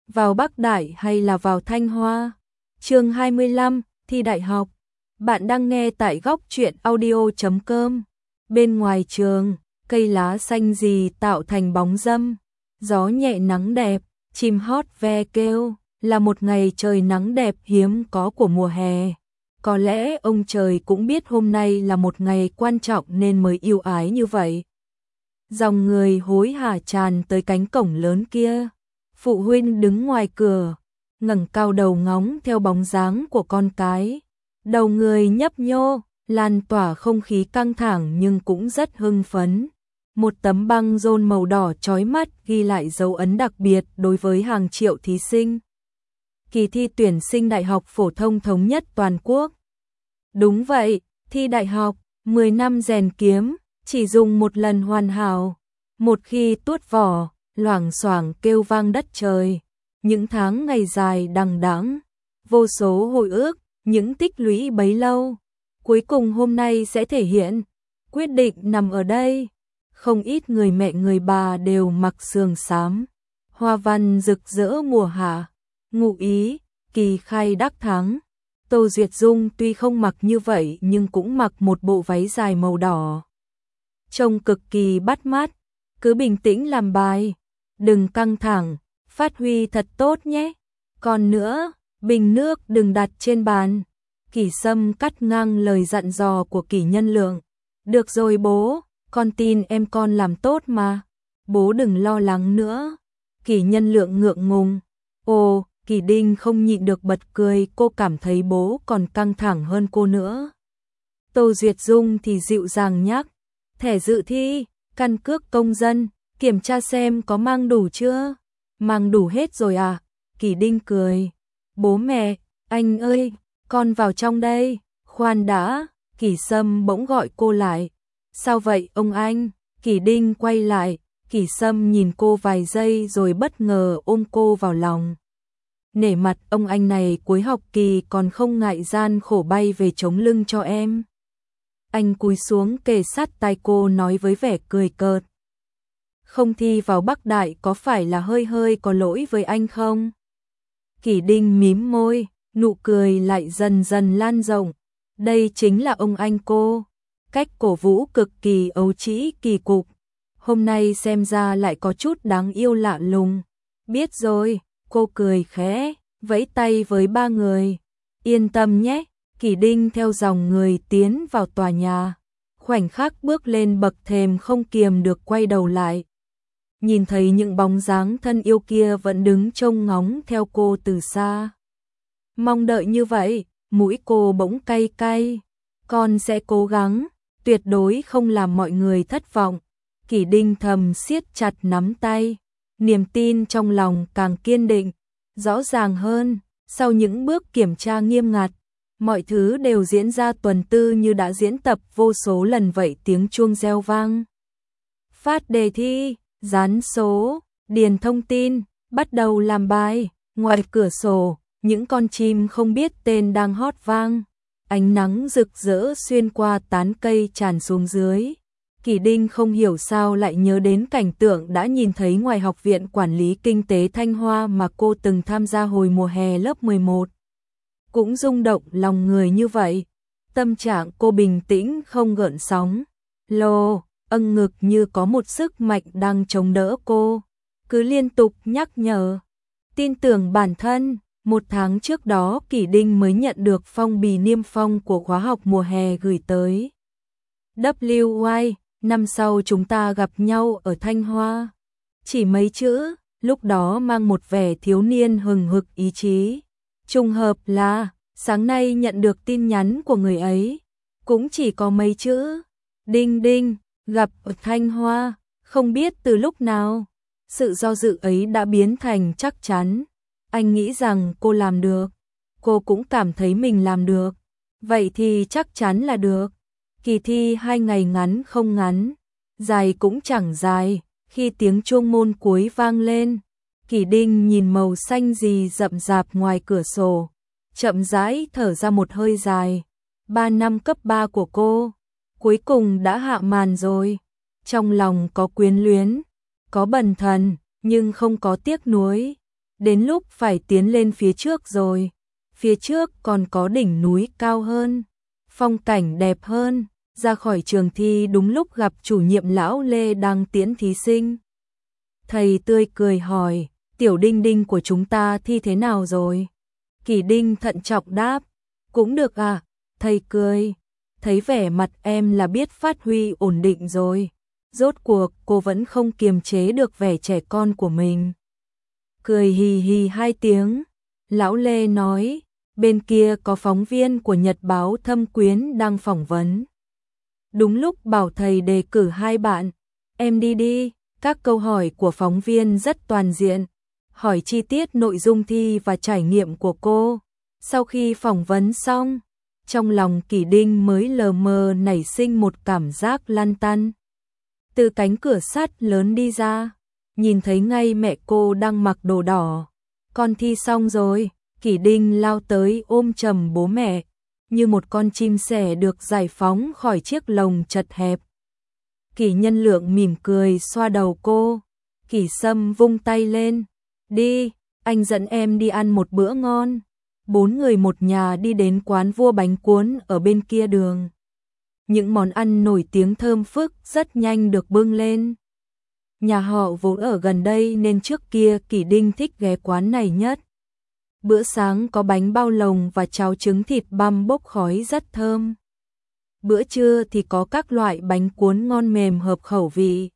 vào Bắc Đại hay là vào Thanh Hoa? Chương 25, thi đại học. Bạn đang nghe tại góc truyện audio.com. Bên ngoài trường, cây lá xanh rì tạo thành bóng râm, gió nhẹ nắng đẹp, chim hót ve kêu, là một ngày trời nắng đẹp hiếm có của mùa hè. Có lẽ ông trời cũng biết hôm nay là một ngày quan trọng nên mới yêu ái như vậy. Dòng người hối hả tràn tới cánh cổng lớn kia. Phụ huynh đứng ngoài cửa, ngẩng cao đầu ngóng theo bóng dáng của con cái. Đầu người nhấp nhô, lan tỏa không khí căng thẳng nhưng cũng rất hưng phấn. Một tấm băng rôn màu đỏ chói mắt ghi lại dấu ấn đặc biệt đối với hàng triệu thí sinh. Kỳ thi tuyển sinh Đại học Phổ thông thống nhất toàn quốc. Đúng vậy, thi đại học, 10 năm rèn kiếm, chỉ dùng một lần hoàn hảo. Một khi tuốt vỏ, loảng xoảng kêu vang đất trời. Những tháng ngày dài đằng đẵng, vô số hồi ức, những tích lũy bấy lâu, cuối cùng hôm nay sẽ thể hiện. Quyết định nằm ở đây. Không ít người mẹ người bà đều mặc sườn xám, hoa văn rực rỡ mùa hạ. Ngụ ý, kỳ khai đắc thắng. Tô Duyệt Dung tuy không mặc như vậy nhưng cũng mặc một bộ váy dài màu đỏ, trông cực kỳ bắt mắt. Cứ bình tĩnh làm bài, đừng căng thẳng, phát huy thật tốt nhé. Còn nữa, bình nước đừng đặt trên bàn. Kỷ Sâm cắt ngang lời dặn dò của Kỷ Nhân Lượng. Được rồi bố, con tin em con làm tốt mà. Bố đừng lo lắng nữa. Kỷ Nhân Lượng ngượng ngùng. Ồ, Kỷ Đinh không nhịn được bật cười, cô cảm thấy bố còn căng thẳng hơn cô nữa. Tô Duyệt Dung thì dịu dàng nhắc. Thẻ dự thi, căn cước công dân, kiểm tra xem có mang đủ chưa? Mang đủ hết rồi à? Kỷ Đinh cười. Bố mẹ, anh ơi, con vào trong đây. Khoan đã, Kỷ Sâm bỗng gọi cô lại. Sao vậy ông anh? Kỷ Đinh quay lại, Kỷ Sâm nhìn cô vài giây rồi bất ngờ ôm cô vào lòng. Nể mặt ông anh này cuối học kỳ còn không ngại gian khổ bay về chống lưng cho em. Anh cúi xuống kề sát tai cô nói với vẻ cười cợt. Không thi vào Bắc Đại có phải là hơi hơi có lỗi với anh không? Kỷ Đinh mím môi, nụ cười lại dần dần lan rộng. Đây chính là ông anh cô. Cách cổ vũ cực kỳ ấu trĩ kỳ cục. Hôm nay xem ra lại có chút đáng yêu lạ lùng. Biết rồi, cô cười khẽ, vẫy tay với ba người. Yên tâm nhé. Kỷ Đinh theo dòng người tiến vào tòa nhà. Khoảnh khắc bước lên bậc thềm không kiềm được quay đầu lại. Nhìn thấy những bóng dáng thân yêu kia vẫn đứng trông ngóng theo cô từ xa. Mong đợi như vậy, mũi cô bỗng cay cay. Con sẽ cố gắng, tuyệt đối không làm mọi người thất vọng. Kỷ Đinh thầm siết chặt nắm tay. Niềm tin trong lòng càng kiên định, rõ ràng hơn. Sau những bước kiểm tra nghiêm ngặt, mọi thứ đều diễn ra tuần tư như đã diễn tập vô số lần vậy. Tiếng chuông reo vang. Phát đề thi, dán số, điền thông tin, bắt đầu làm bài. Ngoài cửa sổ, những con chim không biết tên đang hót vang. Ánh nắng rực rỡ xuyên qua tán cây tràn xuống dưới. Kỷ Đinh không hiểu sao lại nhớ đến cảnh tượng đã nhìn thấy ngoài Học viện Quản lý Kinh tế Thanh Hoa mà cô từng tham gia hồi mùa hè lớp 11. Cũng rung động lòng người như vậy. Tâm trạng cô bình tĩnh không gợn sóng. Lô, âng ngực như có một sức mạnh đang chống đỡ cô. Cứ liên tục nhắc nhở. Tin tưởng bản thân. Một tháng trước đó Kỷ Đinh mới nhận được phong bì niêm phong của khóa học mùa hè gửi tới. WY, năm sau chúng ta gặp nhau ở Thanh Hoa. Chỉ mấy chữ, lúc đó mang một vẻ thiếu niên hừng hực ý chí. Trùng hợp là, sáng nay nhận được tin nhắn của người ấy. Cũng chỉ có mấy chữ. Đinh đinh, gặp ở Thanh Hoa, không biết từ lúc nào. Sự do dự ấy đã biến thành chắc chắn. Anh nghĩ rằng cô làm được. Cô cũng cảm thấy mình làm được. Vậy thì chắc chắn là được. Kỳ thi 2 ngày ngắn không ngắn, dài cũng chẳng dài. Khi tiếng chuông môn cuối vang lên, Kỷ Đinh nhìn màu xanh rì rậm rạp ngoài cửa sổ, chậm rãi thở ra một hơi dài. 3 năm cấp 3 của cô, cuối cùng đã hạ màn rồi. Trong lòng có quyến luyến, có bần thần, nhưng không có tiếc nuối. Đến lúc phải tiến lên phía trước rồi. Phía trước còn có đỉnh núi cao hơn, phong cảnh đẹp hơn. Ra khỏi trường thi đúng lúc gặp chủ nhiệm lão Lê đang tiễn thí sinh. Thầy tươi cười hỏi, tiểu Đinh Đinh của chúng ta thi thế nào rồi? Kỳ Đinh thận trọng đáp, cũng được à, thầy cười. Thấy vẻ mặt em là biết phát huy ổn định rồi. Rốt cuộc cô vẫn không kiềm chế được vẻ trẻ con của mình. Cười hì hì 2 tiếng, lão Lê nói, bên kia có phóng viên của Nhật báo Thâm Quyến đang phỏng vấn. Đúng lúc bảo thầy đề cử 2 bạn, em đi đi. Các câu hỏi của phóng viên rất toàn diện, hỏi chi tiết nội dung thi và trải nghiệm của cô. Sau khi phỏng vấn xong, trong lòng Kỳ Đinh mới lờ mờ nảy sinh một cảm giác lăn tăn. Từ cánh cửa sắt lớn đi ra, nhìn thấy ngay mẹ cô đang mặc đồ đỏ. Con thi xong rồi, Kỳ Đinh lao tới ôm chầm bố mẹ, như một con chim sẻ được giải phóng khỏi chiếc lồng chật hẹp. Kỳ Nhân Lượng mỉm cười xoa đầu cô. Kỳ Sâm vung tay lên, đi, anh dẫn em đi ăn một bữa ngon. 4 người một nhà đi đến quán Vua Bánh Cuốn ở bên kia đường. Những món ăn nổi tiếng thơm phức rất nhanh được bưng lên. Nhà họ vốn ở gần đây nên trước kia Kỳ Đinh thích ghé quán này nhất. Bữa sáng có bánh bao lồng và cháo trứng thịt băm bốc khói rất thơm. Bữa trưa thì có các loại bánh cuốn ngon mềm hợp khẩu vị.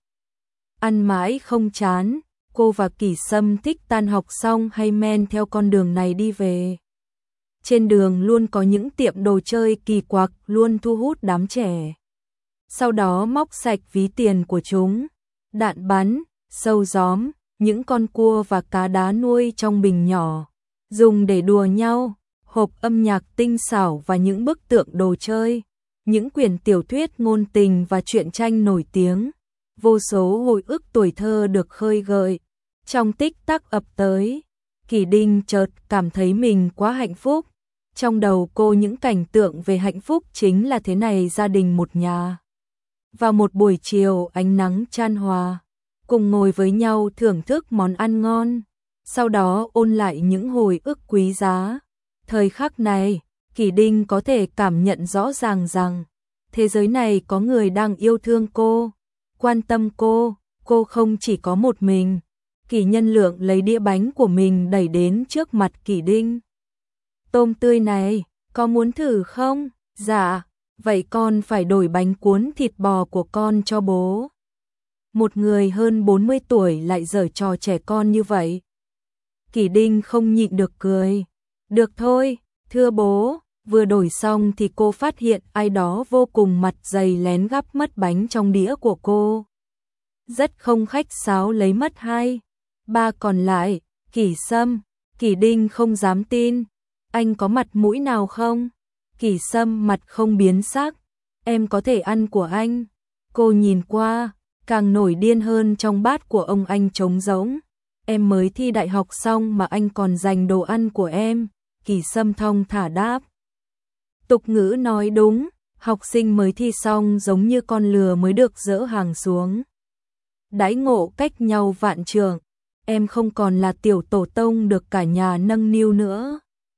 Ăn mãi không chán, cô và Kỳ Sâm thích tan học xong hay men theo con đường này đi về. Trên đường luôn có những tiệm đồ chơi kỳ quặc luôn thu hút đám trẻ. Sau đó móc sạch ví tiền của chúng, đạn bắn, sâu gióm, những con cua và cá đá nuôi trong bình nhỏ, dùng để đùa nhau, hộp âm nhạc tinh xảo và những bức tượng đồ chơi. Những quyển tiểu thuyết ngôn tình và truyện tranh nổi tiếng, vô số hồi ức tuổi thơ được khơi gợi, trong tích tắc ập tới. Kỳ Đinh chợt cảm thấy mình quá hạnh phúc, trong đầu cô những cảnh tượng về hạnh phúc chính là thế này, gia đình một nhà. Vào một buổi chiều ánh nắng chan hòa, cùng ngồi với nhau thưởng thức món ăn ngon, sau đó ôn lại những hồi ức quý giá. Thời khắc này, Kỳ Đinh có thể cảm nhận rõ ràng rằng thế giới này có người đang yêu thương cô, quan tâm cô không chỉ có một mình. Kỳ Nhân Lượng lấy đĩa bánh của mình đẩy đến trước mặt Kỳ Đinh. Tôm tươi này, có muốn thử không? Dạ, vậy con phải đổi bánh cuốn thịt bò của con cho bố. Một người hơn 40 tuổi lại giở trò trẻ con như vậy. Kỳ Đinh không nhịn được cười. Được thôi, thưa bố. Vừa đổi xong thì cô phát hiện ai đó vô cùng mặt dày lén gắp mất bánh trong đĩa của cô. Rất không khách sáo lấy mất 2, 3 còn lại. Kỳ Sâm, Kỳ Đinh không dám tin. Anh có mặt mũi nào không? Kỳ Sâm mặt không biến sắc. Em có thể ăn của anh. Cô nhìn qua, càng nổi điên hơn trong bát của ông anh trống rỗng. Em mới thi đại học xong mà anh còn dành đồ ăn của em. Kỳ Sâm thong thả đáp. Tục ngữ nói đúng, học sinh mới thi xong giống như con lừa mới được dỡ hàng xuống. Đãi ngộ cách nhau vạn trượng, em không còn là tiểu tổ tông được cả nhà nâng niu nữa.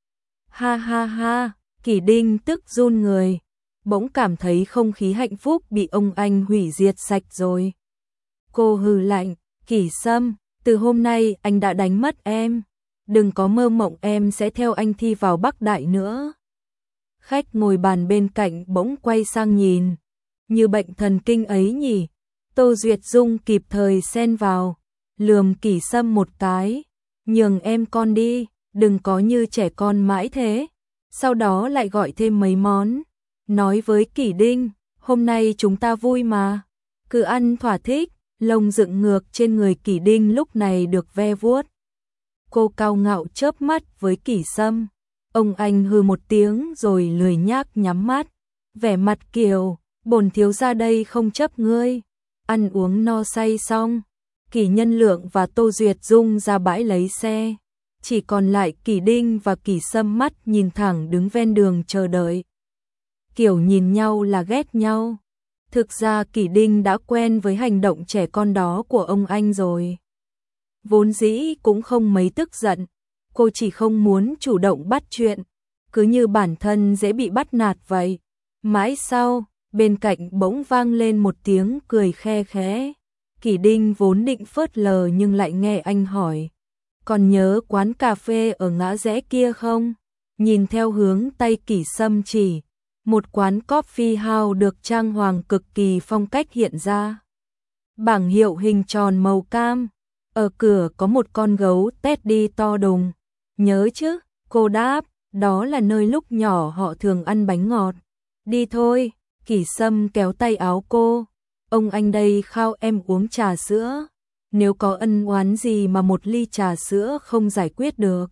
Ha ha ha, Kỳ Đinh tức run người, bỗng cảm thấy không khí hạnh phúc bị ông anh hủy diệt sạch rồi. Cô hừ lạnh, Kỳ Sâm, từ hôm nay anh đã đánh mất em, đừng có mơ mộng em sẽ theo anh thi vào Bắc Đại nữa. Khách ngồi bàn bên cạnh bỗng quay sang nhìn, như bệnh thần kinh ấy nhỉ. Tô Duyệt Dung kịp thời xen vào, lườm Kỳ Sâm một cái, nhường em con đi, đừng có như trẻ con mãi thế. Sau đó lại gọi thêm mấy món, nói với Kỳ Đinh, hôm nay chúng ta vui mà, cứ ăn thỏa thích. Lông dựng ngược trên người Kỳ Đinh lúc này được ve vuốt. Cô cao ngạo chớp mắt với Kỳ Sâm. Ông anh hừ một tiếng rồi lười nhác nhắm mắt, vẻ mặt kiều, bổn thiếu gia đây không chấp ngươi. Ăn uống no say xong, Kỳ Nhân Lượng và Tô Duyệt Dung ra bãi lấy xe, chỉ còn lại Kỳ Đinh và Kỳ Sâm mắt nhìn thẳng đứng ven đường chờ đợi. Kiểu nhìn nhau là ghét nhau. Thực ra Kỳ Đinh đã quen với hành động trẻ con đó của ông anh rồi. vốn dĩ cũng không mấy tức giận, cô chỉ không muốn chủ động bắt chuyện, cứ như bản thân dễ bị bắt nạt vậy. Mãi sau, bên cạnh bỗng vang lên một tiếng cười khe khẽ. Kỷ Đinh vốn định phớt lờ nhưng lại nghe anh hỏi, còn nhớ quán cà phê ở ngã rẽ kia không? Nhìn theo hướng tay Kỷ Sâm chỉ, một quán coffee house được trang hoàng cực kỳ phong cách hiện ra. Bảng hiệu hình tròn màu cam, ở cửa có một con gấu Teddy to đùng. Nhớ chứ? Cô đáp, đó là nơi lúc nhỏ họ thường ăn bánh ngọt. Đi thôi, Kỷ Sâm kéo tay áo cô. Ông anh đây khao em uống trà sữa. Nếu có ân oán gì mà một ly trà sữa không giải quyết được,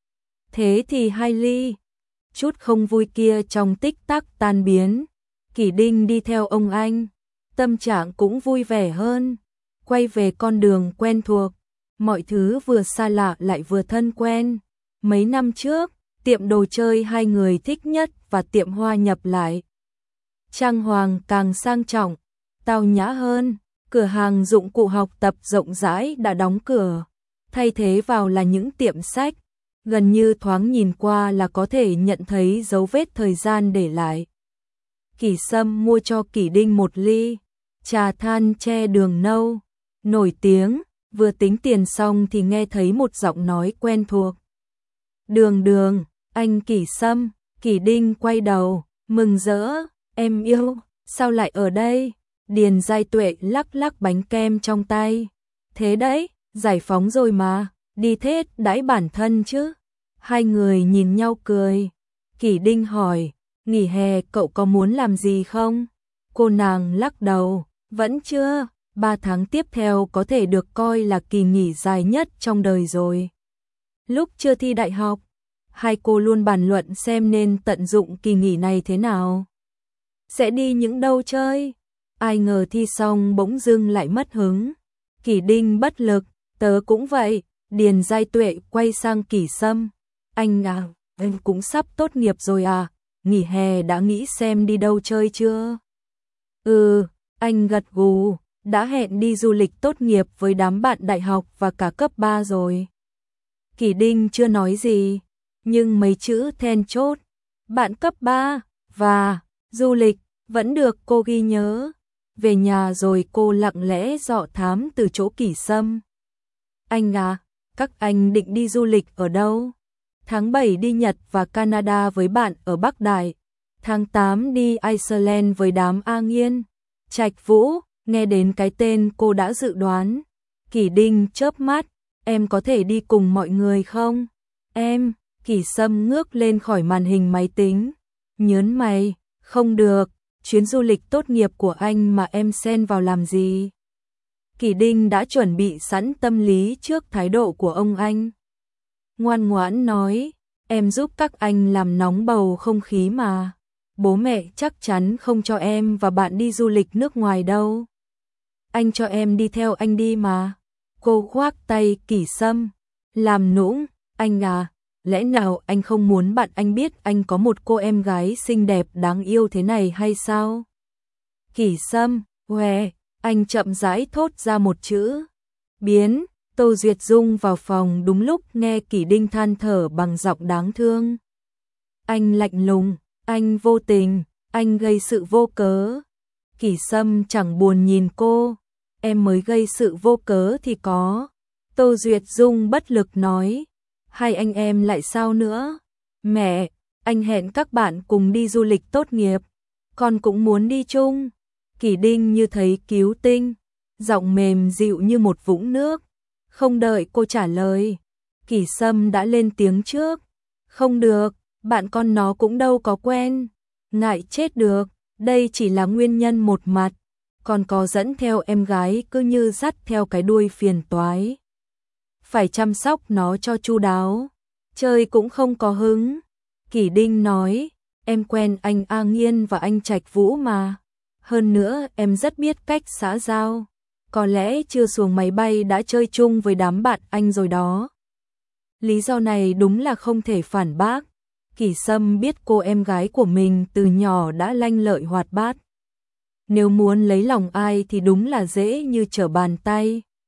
thế thì 2 ly. Chút không vui kia trong tích tắc tan biến. Kỷ Đinh đi theo ông anh, tâm trạng cũng vui vẻ hơn. Quay về con đường quen thuộc, mọi thứ vừa xa lạ lại vừa thân quen. Mấy năm trước, tiệm đồ chơi hai người thích nhất và tiệm hoa nhập lại. Trang hoàng càng sang trọng, tao nhã hơn, cửa hàng dụng cụ học tập rộng rãi đã đóng cửa, thay thế vào là những tiệm sách, gần như thoáng nhìn qua là có thể nhận thấy dấu vết thời gian để lại. Kỷ Sâm mua cho Kỷ Đinh một ly trà than tre đường nâu, nổi tiếng, vừa tính tiền xong thì nghe thấy một giọng nói quen thuộc. Đường Đường, anh Kỷ Sâm. Kỷ Đinh quay đầu, mừng rỡ, em yêu, sao lại ở đây? Điền Giai Tuệ lắc lắc bánh kem trong tay. Thế đấy, giải phóng rồi mà, đi Tết đãi bản thân chứ. Hai người nhìn nhau cười. Kỷ Đinh hỏi, nghỉ hè cậu có muốn làm gì không? Cô nàng lắc đầu, vẫn chưa, 3 tháng tiếp theo có thể được coi là kỳ nghỉ dài nhất trong đời rồi. Lúc chưa thi đại học, hai cô luôn bàn luận xem nên tận dụng kỳ nghỉ này thế nào. Sẽ đi những đâu chơi? Ai ngờ thi xong bỗng dưng lại mất hứng. Kỷ Đinh bất lực, tớ cũng vậy. Điền Giai Tuệ quay sang Kỷ Sâm. Anh à, em cũng sắp tốt nghiệp rồi à? Nghỉ hè đã nghĩ xem đi đâu chơi chưa? Ừ, anh gật gù, đã hẹn đi du lịch tốt nghiệp với đám bạn đại học và cả cấp 3 rồi. Kỷ Đinh chưa nói gì, nhưng mấy chữ then chốt, bạn cấp 3 và du lịch vẫn được cô ghi nhớ. Về nhà rồi cô lặng lẽ dò thám từ chỗ Kỷ Sâm. Anh à, các anh định đi du lịch ở đâu? Tháng 7 đi Nhật và Canada với bạn ở Bắc Đại. Tháng 8 đi Iceland với đám A Nghiên. Trạch Vũ, nghe đến cái tên cô đã dự đoán. Kỷ Đinh chớp mắt, em có thể đi cùng mọi người không? Em, Kỷ Sâm ngước lên khỏi màn hình máy tính. Nhớn mày, không được, chuyến du lịch tốt nghiệp của anh mà em xen vào làm gì? Kỷ Đinh đã chuẩn bị sẵn tâm lý trước thái độ của ông anh. Ngoan ngoãn nói, em giúp các anh làm nóng bầu không khí mà. Bố mẹ chắc chắn không cho em và bạn đi du lịch nước ngoài đâu. Anh cho em đi theo anh đi mà. Cô khoác tay Kỷ Sâm, làm nũng, anh à, lẽ nào anh không muốn bạn anh biết anh có một cô em gái xinh đẹp đáng yêu thế này hay sao? Kỷ Sâm, hoe, anh chậm rãi thốt ra một chữ. Biến. Tô Duyệt Dung vào phòng đúng lúc nghe Kỷ Đinh than thở bằng giọng đáng thương. Anh lạnh lùng, anh vô tình, anh gây sự vô cớ. Kỷ Sâm chẳng buồn nhìn cô, em mới gây sự vô cớ thì có. Tô Duyệt Dung bất lực nói, hai anh em lại sao nữa? Mẹ, anh hẹn các bạn cùng đi du lịch tốt nghiệp, con cũng muốn đi chung. Kỷ Đinh như thấy cứu tinh, giọng mềm dịu như một vũng nước. Không đợi cô trả lời, Kỷ Sâm đã lên tiếng trước. Không được, bạn con nó cũng đâu có quen. Ngại chết được, đây chỉ là nguyên nhân một mặt. Còn có dẫn theo em gái cứ như dắt theo cái đuôi phiền toái. Phải chăm sóc nó cho chu đáo, chơi cũng không có hứng. Kỷ Đinh nói, em quen anh A Nghiên và anh Trạch Vũ mà. Hơn nữa em rất biết cách xã giao. Có lẽ chưa xuống máy bay đã chơi chung với đám bạn anh rồi đó. Lý do này đúng là không thể phản bác. Kỷ Sâm biết cô em gái của mình từ nhỏ đã lanh lợi hoạt bát. Nếu muốn lấy lòng ai thì đúng là dễ như trở bàn tay.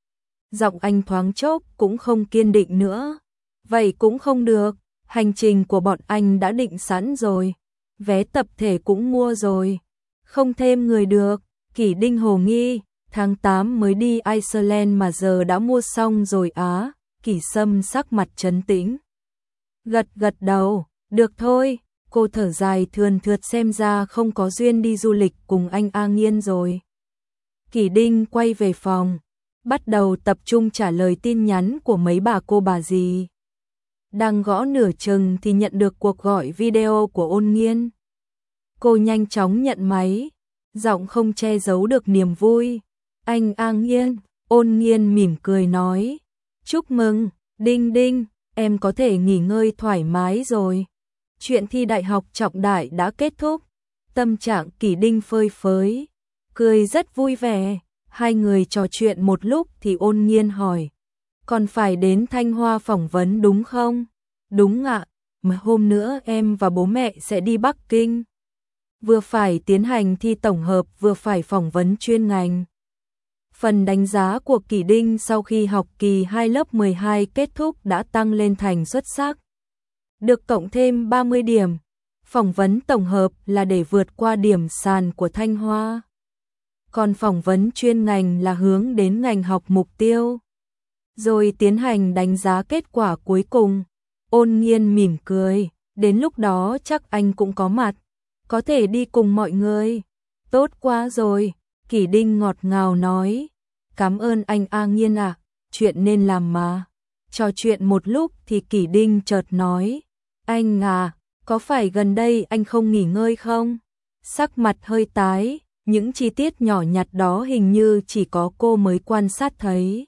Giọng anh thoáng chốc cũng không kiên định nữa. Vậy cũng không được, hành trình của bọn anh đã định sẵn rồi. Vé tập thể cũng mua rồi. Không thêm người được. Kỷ Đinh hồ nghi, tháng 8 mới đi Iceland mà giờ đã mua xong rồi á. Kỷ Sâm sắc mặt trấn tĩnh. Gật gật đầu, được thôi. Cô thở dài thườn thượt, xem ra không có duyên đi du lịch cùng anh A Nghiên rồi. Kỷ Đinh quay về phòng, bắt đầu tập trung trả lời tin nhắn của mấy bà cô bà dì. Đang gõ nửa chừng thì nhận được cuộc gọi video của Ôn Nghiên. Cô nhanh chóng nhận máy, giọng không che giấu được niềm vui. Anh A Nghiên, Ôn Nghiên mỉm cười nói. Chúc mừng, Đinh Đinh, em có thể nghỉ ngơi thoải mái rồi. Chuyện thi đại học trọng đại đã kết thúc. Tâm trạng Kỷ Đinh phơi phới, cười rất vui vẻ. Hai người trò chuyện một lúc thì Ôn Nghiên hỏi. Còn phải đến Thanh Hoa phỏng vấn đúng không? Đúng ạ, mà hôm nữa em và bố mẹ sẽ đi Bắc Kinh. Vừa phải tiến hành thi tổng hợp vừa phải phỏng vấn chuyên ngành. Phần đánh giá của Kỷ Đinh sau khi học kỳ 2 lớp 12 kết thúc đã tăng lên thành xuất sắc. Được cộng thêm 30 điểm. Phỏng vấn tổng hợp là để vượt qua điểm sàn của Thanh Hoa. Còn phỏng vấn chuyên ngành là hướng đến ngành học mục tiêu. Rồi tiến hành đánh giá kết quả cuối cùng. Ôn Nghiên mỉm cười, đến lúc đó chắc anh cũng có mặt. Có thể đi cùng mọi người. Tốt quá rồi, Kỷ Đinh ngọt ngào nói. Cảm ơn anh A Nghiên ạ, chuyện nên làm mà. Trò chuyện một lúc thì Kỷ Đinh chợt nói. Anh à, có phải gần đây anh không nghỉ ngơi không? Sắc mặt hơi tái, những chi tiết nhỏ nhặt đó hình như chỉ có cô mới quan sát thấy.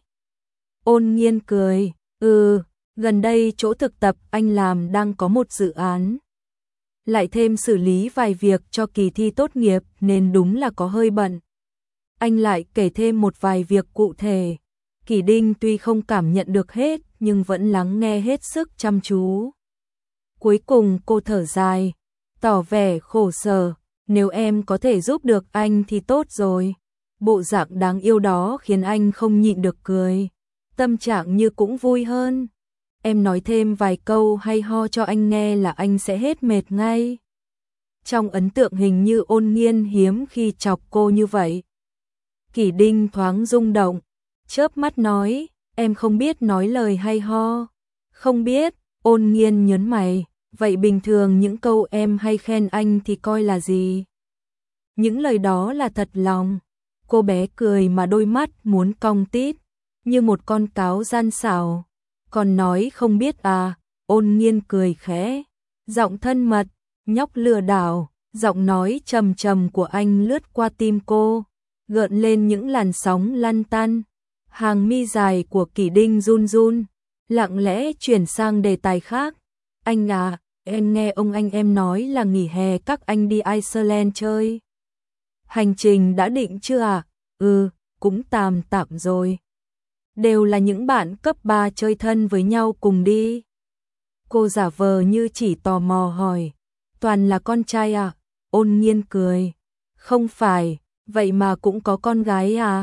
Ôn Nghiên cười, gần đây chỗ thực tập anh làm đang có một dự án. Lại thêm xử lý vài việc cho kỳ thi tốt nghiệp nên đúng là có hơi bận. Anh lại kể thêm một vài việc cụ thể. Kỷ Đinh tuy không cảm nhận được hết nhưng vẫn lắng nghe hết sức chăm chú. Cuối cùng cô thở dài, tỏ vẻ khổ sở. Nếu em có thể giúp được anh thì tốt rồi. Bộ dạng đáng yêu đó khiến anh không nhịn được cười. Tâm trạng như cũng vui hơn. Em nói thêm vài câu hay ho cho anh nghe là anh sẽ hết mệt ngay. Trong ấn tượng hình như Ôn Nghiên hiếm khi chọc cô như vậy. Kỷ Đinh thoáng rung động, chớp mắt nói, em không biết nói lời hay ho. Không biết, Ôn Nghiên nhớn mày, vậy bình thường những câu em hay khen anh thì coi là gì? Những lời đó là thật lòng. Cô bé cười mà đôi mắt muốn cong tít, như một con cáo gian xảo. Còn nói không biết à? Ôn Nghiên cười khẽ, giọng thân mật, nhóc lừa đảo. Giọng nói trầm trầm của anh lướt qua tim cô, gợn lên những làn sóng lăn tăn. Hàng mi dài của Kỷ Đinh run run, lặng lẽ chuyển sang đề tài khác. Anh à, em nghe ông anh em nói là nghỉ hè các anh đi Iceland chơi. Hành trình đã định chưa à? Cũng tạm tạm rồi. Đều là những bạn cấp 3 chơi thân với nhau cùng đi. Cô giả vờ như chỉ tò mò hỏi. Toàn là con trai à? Ôn Nghiên cười. Không phải, vậy mà cũng có con gái à?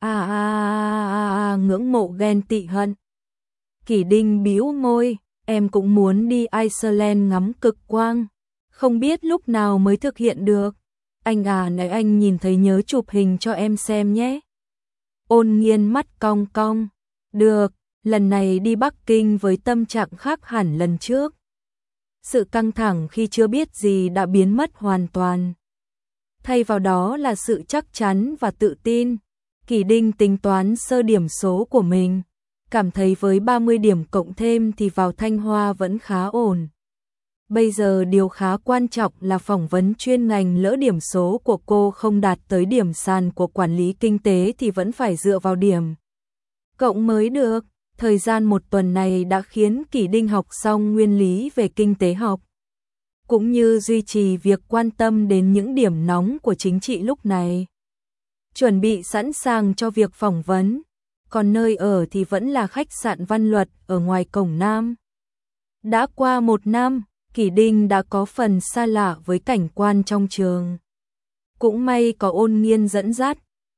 Ngưỡng mộ ghen tị hận. Kỷ Đinh bĩu môi, em cũng muốn đi Iceland ngắm cực quang. Không biết lúc nào mới thực hiện được. Anh à, này anh nhìn thấy nhớ chụp hình cho em xem nhé. Ôn Nghiên mắt cong cong. Được, lần này đi Bắc Kinh với tâm trạng khác hẳn lần trước. Sự căng thẳng khi chưa biết gì đã biến mất hoàn toàn. Thay vào đó là sự chắc chắn và tự tin. Kỷ Đinh tính toán sơ điểm số của mình. Cảm thấy với 30 điểm cộng thêm thì vào Thanh Hoa vẫn khá ổn. Bây giờ điều khá quan trọng là phỏng vấn chuyên ngành, lỡ điểm số của cô không đạt tới điểm sàn của quản lý kinh tế thì vẫn phải dựa vào điểm cộng mới được. Thời gian một tuần này đã khiến Kỷ Đinh học xong nguyên lý về kinh tế học, cũng như duy trì việc quan tâm đến những điểm nóng của chính trị lúc này. Chuẩn bị sẵn sàng cho việc phỏng vấn, còn nơi ở thì vẫn là khách sạn Văn Luật ở ngoài cổng Nam. Đã qua 1 năm, Kỷ Đinh đã có phần xa lạ với cảnh quan trong trường. Cũng may có Ôn Nghiên dẫn dắt,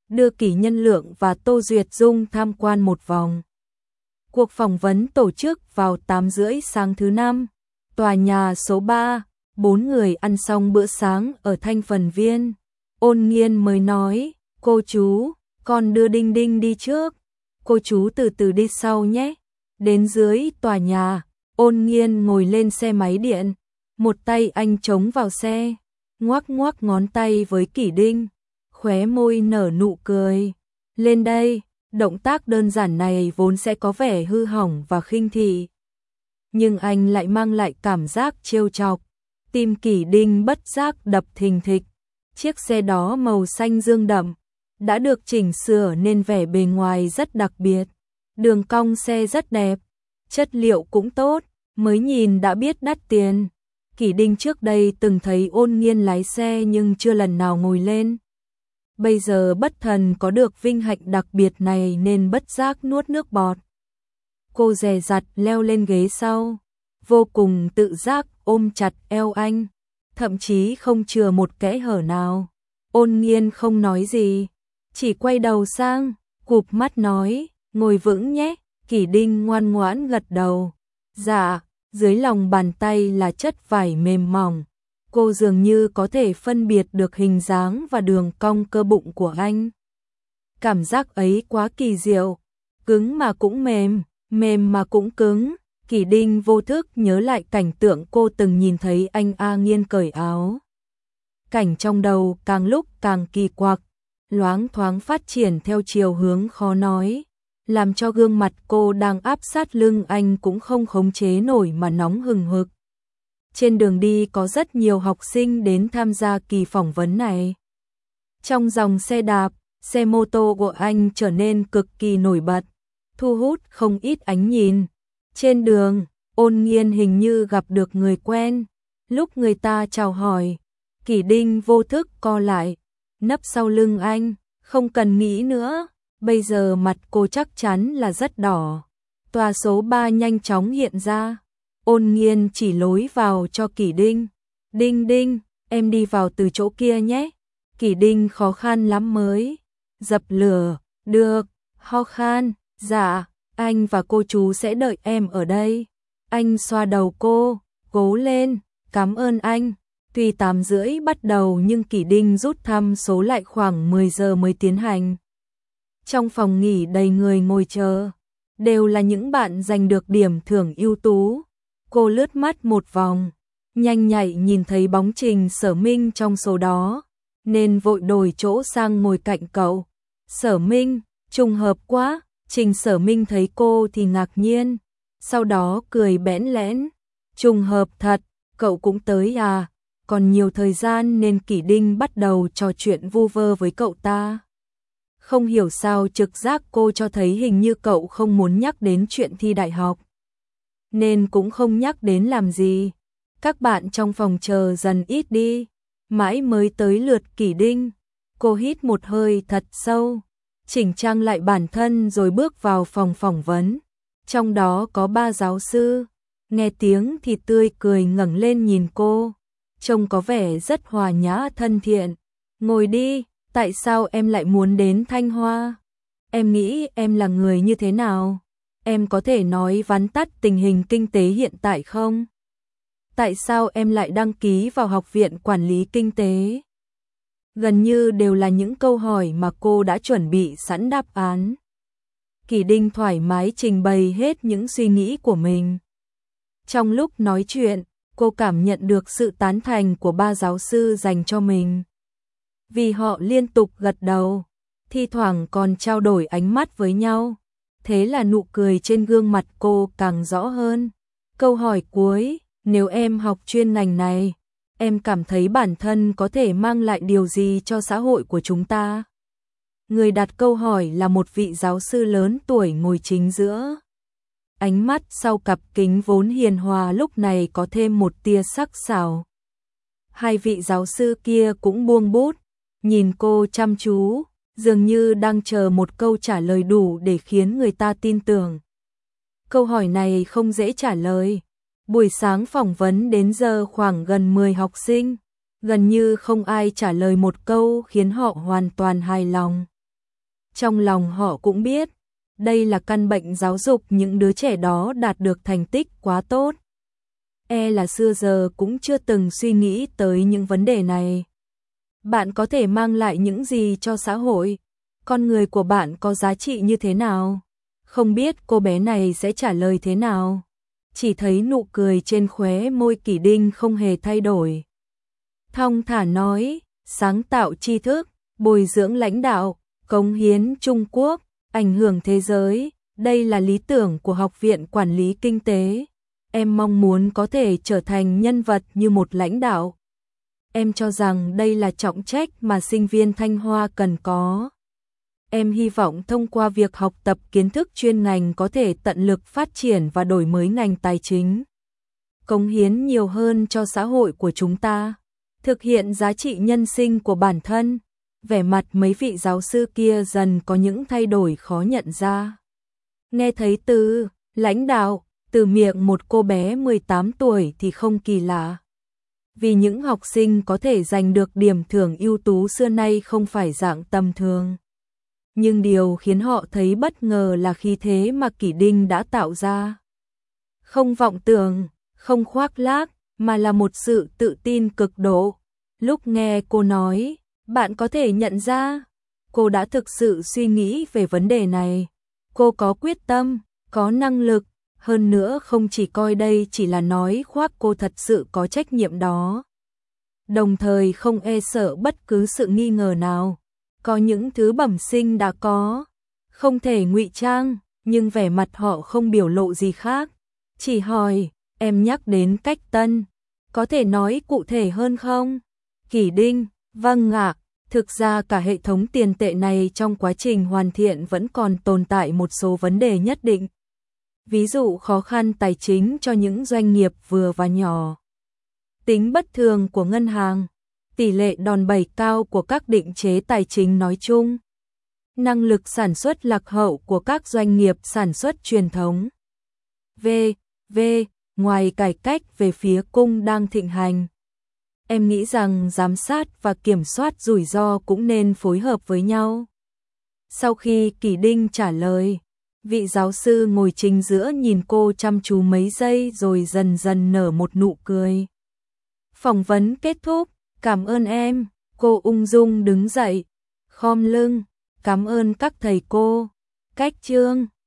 đưa Kỷ Nhân Lượng và Tô Duyệt Dung tham quan một vòng. Cuộc phỏng vấn tổ chức vào 8 rưỡi sáng thứ Năm, tòa nhà số 3, 4 người ăn xong bữa sáng ở Thanh Phần Viên. Ôn Nghiên mới nói, cô chú, con đưa Đinh Đinh đi trước, cô chú từ từ đi sau nhé. Đến dưới tòa nhà, Ôn Nghiên ngồi lên xe máy điện, một tay anh chống vào xe, ngoắc ngoắc ngón tay với Kỷ Đinh, khóe môi nở nụ cười. Lên đây, động tác đơn giản này vốn sẽ có vẻ hư hỏng và khinh thị. Nhưng anh lại mang lại cảm giác trêu chọc, tim Kỷ Đinh bất giác đập thình thịch. Chiếc xe đó màu xanh dương đậm, đã được chỉnh sửa nên vẻ bề ngoài rất đặc biệt. Đường cong xe rất đẹp, chất liệu cũng tốt, mới nhìn đã biết đắt tiền. Kỷ Đinh trước đây từng thấy Ôn Nghiên lái xe nhưng chưa lần nào ngồi lên. Bây giờ bất thần có được vinh hạnh đặc biệt này nên bất giác nuốt nước bọt. Cô dè dặt leo lên ghế sau, vô cùng tự giác ôm chặt eo anh, thậm chí không chừa một kẽ hở nào. Ôn Nghiên không nói gì, chỉ quay đầu sang, cụp mắt nói, ngồi vững nhé. Kỷ Đinh ngoan ngoãn gật đầu. Dạ, dưới lòng bàn tay là chất vải mềm mỏng. Cô dường như có thể phân biệt được hình dáng và đường cong cơ bụng của anh. Cảm giác ấy quá kỳ diệu, cứng mà cũng mềm, mềm mà cũng cứng. Kỷ Đinh vô thức nhớ lại cảnh tượng cô từng nhìn thấy anh A Nghiên cởi áo. Cảnh trong đầu càng lúc càng kỳ quặc, loáng thoáng phát triển theo chiều hướng khó nói, làm cho gương mặt cô đang áp sát lưng anh cũng không khống chế nổi mà nóng hừng hực. Trên đường đi có rất nhiều học sinh đến tham gia kỳ phỏng vấn này. Trong dòng xe đạp, xe mô tô của anh trở nên cực kỳ nổi bật, thu hút không ít ánh nhìn. Trên đường, Ôn Nghiên hình như gặp được người quen. Lúc người ta chào hỏi, Kỷ Đinh vô thức co lại, nấp sau lưng anh, không cần nghĩ nữa. Bây giờ mặt cô chắc chắn là rất đỏ. Tòa số 3 nhanh chóng hiện ra. Ôn Nghiên chỉ lối vào cho Kỷ Đinh. Đinh Đinh, em đi vào từ chỗ kia nhé. Kỷ Đinh khó khăn lắm mới dập lửa. Được, ho khan. Dạ, anh và cô chú sẽ đợi em ở đây. Anh xoa đầu cô, cố lên, cảm ơn anh. Tuy 8 rưỡi bắt đầu nhưng Kỷ Đinh rút thăm số lại khoảng 10 giờ mới tiến hành. Trong phòng nghỉ đầy người ngồi chờ, đều là những bạn giành được điểm thưởng ưu tú. Cô lướt mắt một vòng, nhanh nhạy nhìn thấy bóng Trình Sở Minh trong số đó, nên vội đổi chỗ sang ngồi cạnh cậu. Sở Minh, trùng hợp quá. Trình Sở Minh thấy cô thì ngạc nhiên, sau đó cười bẽn lẽn. Trùng hợp thật, cậu cũng tới à? Còn nhiều thời gian nên Kỷ Đinh bắt đầu trò chuyện vu vơ với cậu ta. Không hiểu sao trực giác cô cho thấy hình như cậu không muốn nhắc đến chuyện thi đại học, nên cũng không nhắc đến làm gì. Các bạn trong phòng chờ dần ít đi, mãi mới tới lượt Kỷ Đinh. Cô hít một hơi thật sâu, chỉnh trang lại bản thân rồi bước vào phòng phỏng vấn. Trong đó có 3 giáo sư, nghe tiếng thì tươi cười ngẩng lên nhìn cô, trông có vẻ rất hòa nhã thân thiện. Ngồi đi, tại sao em lại muốn đến Thanh Hoa? Em nghĩ em là người như thế nào? Em có thể nói vắn tắt tình hình kinh tế hiện tại không? Tại sao em lại đăng ký vào Học viện Quản lý Kinh tế? Gần như đều là những câu hỏi mà cô đã chuẩn bị sẵn đáp án. Kỷ Đinh thoải mái trình bày hết những suy nghĩ của mình. Trong lúc nói chuyện, cô cảm nhận được sự tán thành của 3 giáo sư dành cho mình. Vì họ liên tục gật đầu, thi thoảng còn trao đổi ánh mắt với nhau. Thế là nụ cười trên gương mặt cô càng rõ hơn. Câu hỏi cuối, nếu em học chuyên ngành này, em cảm thấy bản thân có thể mang lại điều gì cho xã hội của chúng ta? Người đặt câu hỏi là một vị giáo sư lớn tuổi ngồi chính giữa. Ánh mắt sau cặp kính vốn hiền hòa lúc này có thêm một tia sắc sảo. Hai vị giáo sư kia cũng buông bút, nhìn cô chăm chú, dường như đang chờ một câu trả lời đủ để khiến người ta tin tưởng. Câu hỏi này không dễ trả lời. Buổi sáng phỏng vấn đến giờ khoảng gần 10 học sinh, gần như không ai trả lời một câu khiến họ hoàn toàn hài lòng. Trong lòng họ cũng biết, đây là căn bệnh giáo dục những đứa trẻ đó đạt được thành tích quá tốt. Là xưa giờ cũng chưa từng suy nghĩ tới những vấn đề này. Bạn có thể mang lại những gì cho xã hội? Con người của bạn có giá trị như thế nào? Không biết cô bé này sẽ trả lời thế nào. Chỉ thấy nụ cười trên khóe môi Kỷ Đinh không hề thay đổi. Thong thả nói, sáng tạo tri thức, bồi dưỡng lãnh đạo, cống hiến Trung Quốc, ảnh hưởng thế giới, đây là lý tưởng của Học viện Quản lý Kinh tế. Em mong muốn có thể trở thành nhân vật như một lãnh đạo. Em cho rằng đây là trọng trách mà sinh viên Thanh Hoa cần có. Em hy vọng thông qua việc học tập kiến thức chuyên ngành có thể tận lực phát triển và đổi mới ngành tài chính. Cống hiến nhiều hơn cho xã hội của chúng ta. Thực hiện giá trị nhân sinh của bản thân. Vẻ mặt mấy vị giáo sư kia dần có những thay đổi khó nhận ra. Nghe thấy từ lãnh đạo từ miệng một cô bé 18 tuổi thì không kỳ lạ. Vì những học sinh có thể giành được điểm thưởng ưu tú xưa nay không phải dạng tầm thường. Nhưng điều khiến họ thấy bất ngờ là khí thế mà Kỷ Đinh đã tạo ra. Không vọng tưởng, không khoác lác, mà là một sự tự tin cực độ. Lúc nghe cô nói, bạn có thể nhận ra, cô đã thực sự suy nghĩ về vấn đề này. Cô có quyết tâm, có năng lực, hơn nữa không chỉ coi đây chỉ là nói khoác, cô thật sự có trách nhiệm đó. Đồng thời không e sợ bất cứ sự nghi ngờ nào. Có những thứ bẩm sinh đã có, không thể ngụy trang, nhưng vẻ mặt họ không biểu lộ gì khác. Chỉ hỏi, em nhắc đến Cách Tân, có thể nói cụ thể hơn không? Kỷ Đinh, vâng ạ, thực ra cả hệ thống tiền tệ này trong quá trình hoàn thiện vẫn còn tồn tại một số vấn đề nhất định. Ví dụ khó khăn tài chính cho những doanh nghiệp vừa và nhỏ. Tính bất thường của ngân hàng. Tỷ lệ đòn bẩy cao của các định chế tài chính nói chung. Năng lực sản xuất lạc hậu của các doanh nghiệp sản xuất truyền thống. Ngoài cải cách về phía cung đang thịnh hành. Em nghĩ rằng giám sát và kiểm soát rủi ro cũng nên phối hợp với nhau. Sau khi Kỷ Đinh trả lời, vị giáo sư ngồi chính giữa nhìn cô chăm chú mấy giây rồi dần dần nở một nụ cười. Phỏng vấn kết thúc. Cảm ơn em, cô ung dung đứng dậy, khom lưng, cảm ơn các thầy cô. Cách chương